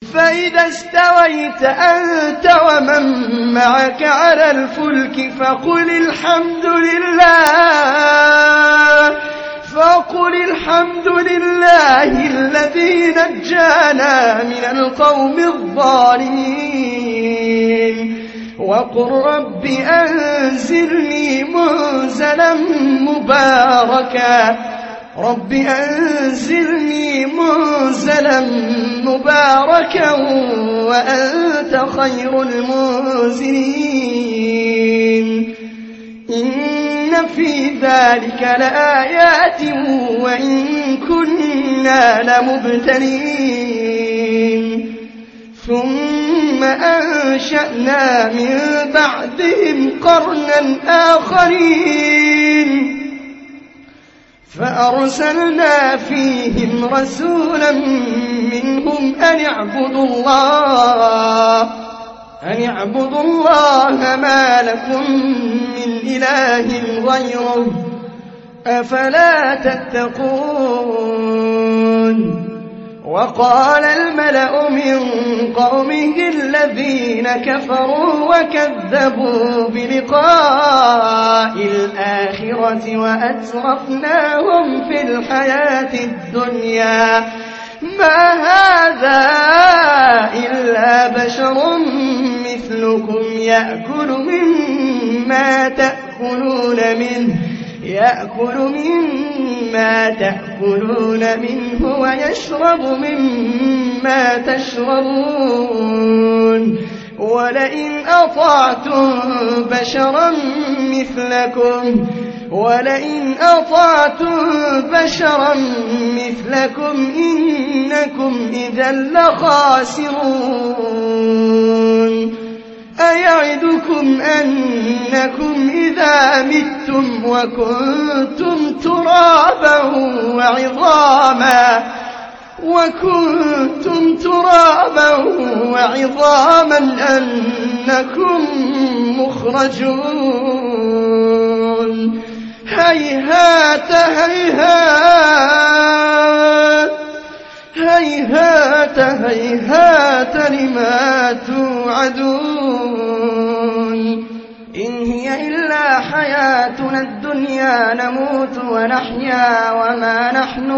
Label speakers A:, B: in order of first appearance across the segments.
A: فإذا استويت أنت ومن معك على الفلك فقل الحمد لله الذي نجانا من القوم الظالمين وقل رب أنزلني منزلا مباركا وأنت خير المنزلين إن في ذلك لآيات وإن كنا لمبتلين ثم أنشأنا من بعدهم قرنا آخرين فأرسلنا فيهم رسولا منهم أن اعبدوا الله ما لكم من إله غيره أفلا تتقون وقال الملأ من قومه الذين كفروا وكذبوا بلقاء الآخرة وأترفناهم في الحياة الدنيا ما هذا إلا بشر مثلكم يأكل مما تأكلون منه ويشرب مما تشربون ولئن أطعتم بشرا مثلكم إنكم إذا لخاسرون أيعدكم أنكم إذا متم وكنتم ترابا وعظاما أنكم مخرجون هيهات لما توعدون إن هي إلا حياتنا الدنيا نموت ونحيا وما نحن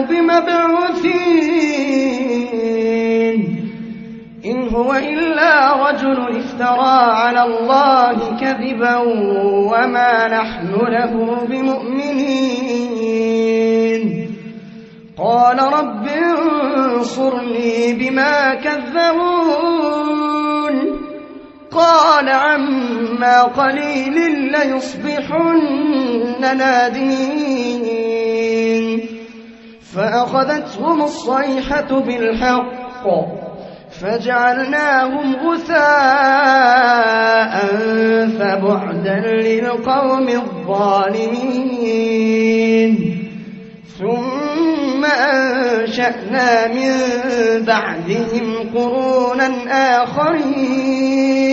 A: بمبعوثين إن هو إلا رجل افترى على الله كذبا وما نحن له بمؤمنين قال رب انصرني بما كذبون قال عما قليل ليصبحن نادمين فأخذتهم الصيحة بالحق فجعلناهم غثاء فبعدا للقوم الظالمين ثم أنشأنا من بعدهم قرونا آخرين